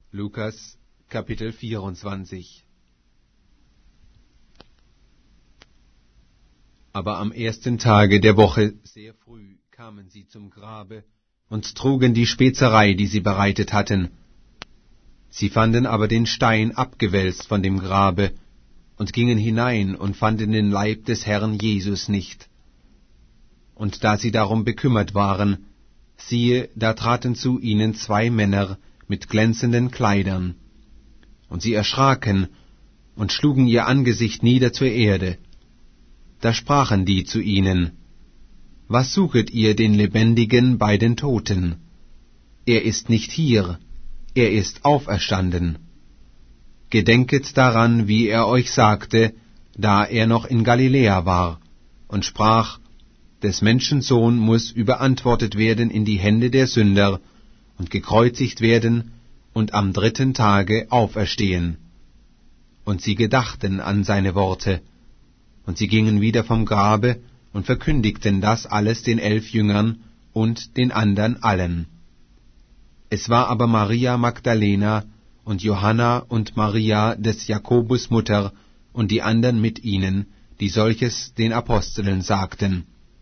Lukas, Kapitel 24. Aber am ersten Tage der Woche sehr früh kamen sie zum Grabe und trugen die Spezerei, die sie bereitet hatten. Sie fanden aber den Stein abgewälzt von dem Grabe und gingen hinein und fanden den Leib des Herrn Jesus nicht. Und da sie darum bekümmert waren, siehe, da traten zu ihnen zwei Männer mit glänzenden Kleidern. Und sie erschraken und schlugen ihr Angesicht nieder zur Erde. Da sprachen die zu ihnen: Was suchet ihr den Lebendigen bei den Toten? Er ist nicht hier, er ist auferstanden. Gedenket daran, wie er euch sagte, da er noch in Galiläa war, und sprach: Des Menschen Sohn muß überantwortet werden in die Hände der Sünder und gekreuzigt werden und am 3. Tage auferstehen. Und sie gedachten an seine Worte. Und sie gingen wieder vom Grabe und verkündigten das alles den 11 Jüngern und den andern allen. Es war aber Maria Magdalena und Johanna und Maria des Jakobus Mutter und die andern mit ihnen, die solches den Aposteln sagten.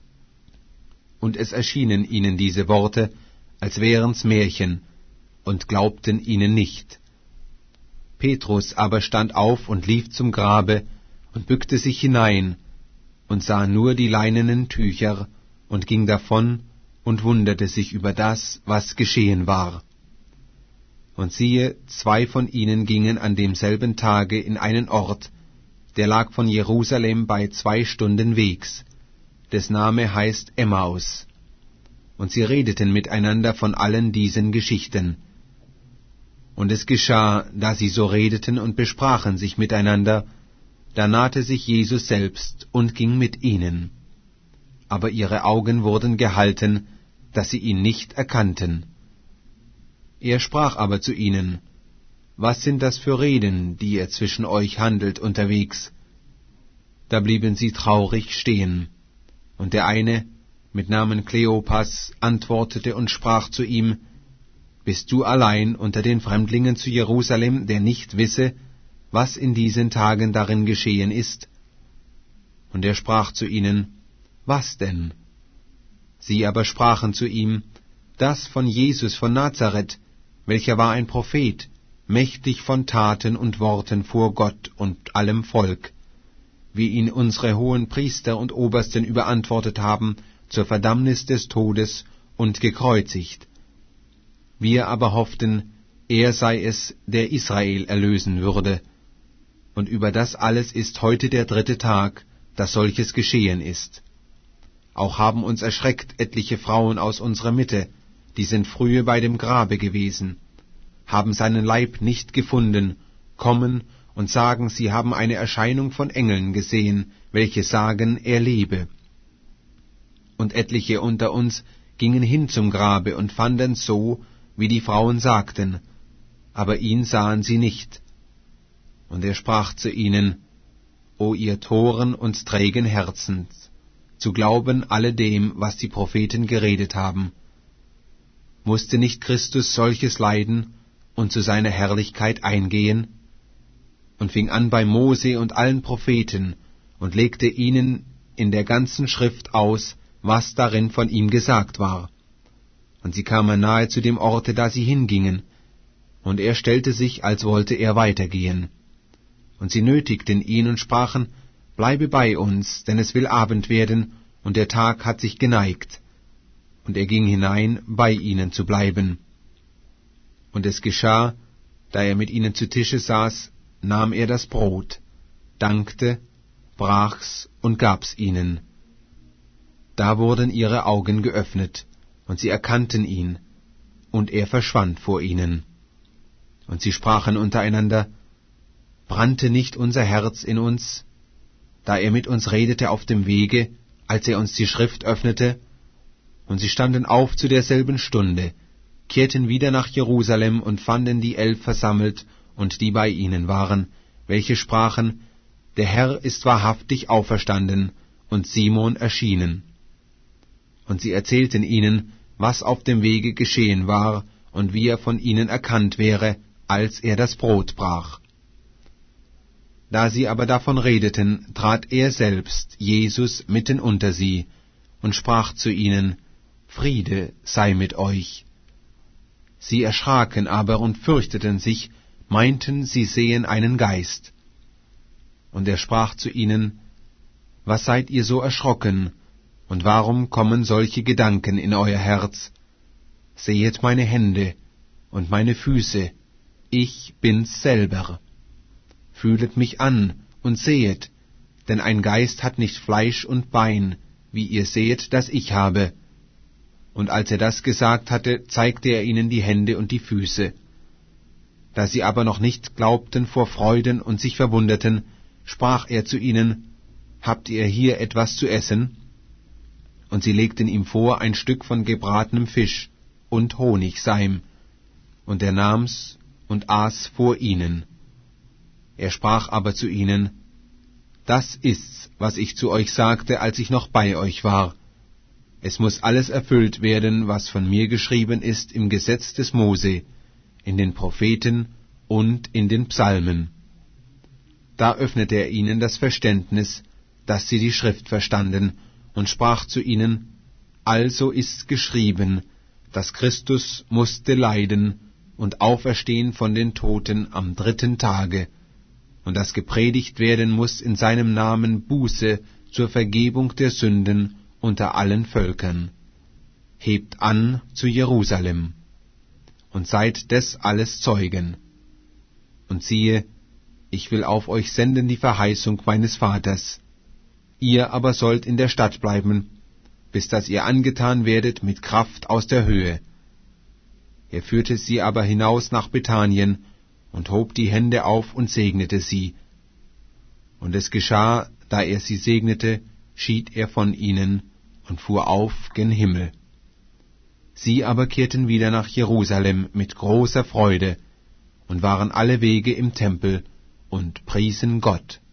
Und es erschienen ihnen diese Worte, als wären's Märchen, und glaubten ihnen nicht. Petrus aber stand auf und lief zum Grabe und bückte sich hinein und sah nur die leinenen Tücher und ging davon und wunderte sich über das, was geschehen war. Und siehe, 2 von ihnen gingen an demselben Tage in einen Ort, der lag von Jerusalem bei 2 Stunden Wegs, des Name heißt Emmaus. Und sie redeten miteinander von allen diesen Geschichten. Und es geschah, da sie so redeten und besprachen sich miteinander, da nahte sich Jesus selbst und ging mit ihnen. Aber ihre Augen wurden gehalten, dass sie ihn nicht erkannten. Er sprach aber zu ihnen: Was sind das für Reden, die ihr zwischen euch handelt unterwegs? Da blieben sie traurig stehen. Und der eine, mit Namen Kleopas, antwortete und sprach zu ihm: Bist du allein unter den Fremdlingen zu Jerusalem, der nicht wisse, was in diesen Tagen darin geschehen ist? Und er sprach zu ihnen: Was denn? Sie aber sprachen zu ihm: Das von Jesus von Nazareth, welcher war ein Prophet, mächtig von Taten und Worten vor Gott und allem Volk, wie ihn unsere hohen Priester und Obersten überantwortet haben, zur Verdammnis des Todes und gekreuzigt. Wir aber hofften, er sei es, der Israel erlösen würde. Und über das alles ist heute der 3. Tag, dass solches geschehen ist. Auch haben uns erschreckt etliche Frauen aus unserer Mitte, die sind frühe bei dem Grabe gewesen, haben seinen Leib nicht gefunden, kommen und sagen, sie haben eine Erscheinung von Engeln gesehen, welche sagen, er lebe. Und etliche unter uns gingen hin zum Grabe und fanden so, wie die Frauen sagten, aber ihn sahen sie nicht. Und er sprach zu ihnen: O ihr Toren und trägen Herzens, zu glauben alledem, was die Propheten geredet haben. Musste nicht Christus solches leiden und zu seiner Herrlichkeit eingehen? Und fing an bei Mose und allen Propheten und legte ihnen in der ganzen Schrift aus, was darin von ihm gesagt war. Und sie kamen nahe zu dem Orte, da sie hingingen, und er stellte sich, als wollte er weitergehen. Und sie nötigten ihn und sprachen: Bleibe bei uns, denn es will Abend werden, und der Tag hat sich geneigt. Und er ging hinein, bei ihnen zu bleiben. Und es geschah, da er mit ihnen zu Tische saß, nahm er das Brot, dankte, brach's und gab's ihnen. Da wurden ihre Augen geöffnet, und sie erkannten ihn, und er verschwand vor ihnen. Und sie sprachen untereinander: Brannte nicht unser Herz in uns, da er mit uns redete auf dem Wege, als er uns die Schrift öffnete? Und sie standen auf zu derselben Stunde, kehrten wieder nach Jerusalem und fanden die 11 versammelt und die bei ihnen waren, welche sprachen: Der Herr ist wahrhaftig auferstanden und Simon erschienen. Und sie erzählten ihnen, was auf dem Wege geschehen war und wie er von ihnen erkannt wäre, als er das Brot brach. Da sie aber davon redeten, trat er selbst, Jesus, mitten unter sie und sprach zu ihnen: Friede sei mit euch. Sie erschraken aber und fürchteten sich, meinten, sie sehen einen Geist. Und er sprach zu ihnen: Was seid ihr so erschrocken, und warum kommen solche Gedanken in euer Herz? Sehet meine Hände und meine Füße, ich bin's selber. Fühlet mich an und sehet, denn ein Geist hat nicht Fleisch und Bein, wie ihr sehet, dass ich habe. Und als er das gesagt hatte, zeigte er ihnen die Hände und die Füße. Da sie aber noch nicht glaubten vor Freuden und sich verwunderten, sprach er zu ihnen: Habt ihr hier etwas zu essen? Und sie legten ihm vor ein Stück von gebratenem Fisch und Honigseim, und er nahm's und aß vor ihnen. Er sprach aber zu ihnen: Das ist's, was ich zu euch sagte, als ich noch bei euch war. Es muß alles erfüllt werden, was von mir geschrieben ist im Gesetz des Mose, in den Propheten und in den Psalmen. Da öffnete er ihnen das Verständnis, dass sie die Schrift verstanden, und sprach zu ihnen: Also ist's geschrieben, dass Christus musste leiden und auferstehen von den Toten am 3. Tage, und dass gepredigt werden muß in seinem Namen Buße zur Vergebung der Sünden unter allen Völkern. Hebt an zu Jerusalem und seid des alles Zeugen. Und siehe, ich will auf euch senden die Verheißung meines Vaters. Ihr aber sollt in der Stadt bleiben, bis dass ihr angetan werdet mit Kraft aus der Höhe. Er führte sie aber hinaus nach Bethanien und hob die Hände auf und segnete sie. Und es geschah, da er sie segnete, schied er von ihnen und fuhr auf gen Himmel. Sie aber kehrten wieder nach Jerusalem mit großer Freude und waren alle Wege im Tempel und priesen Gott.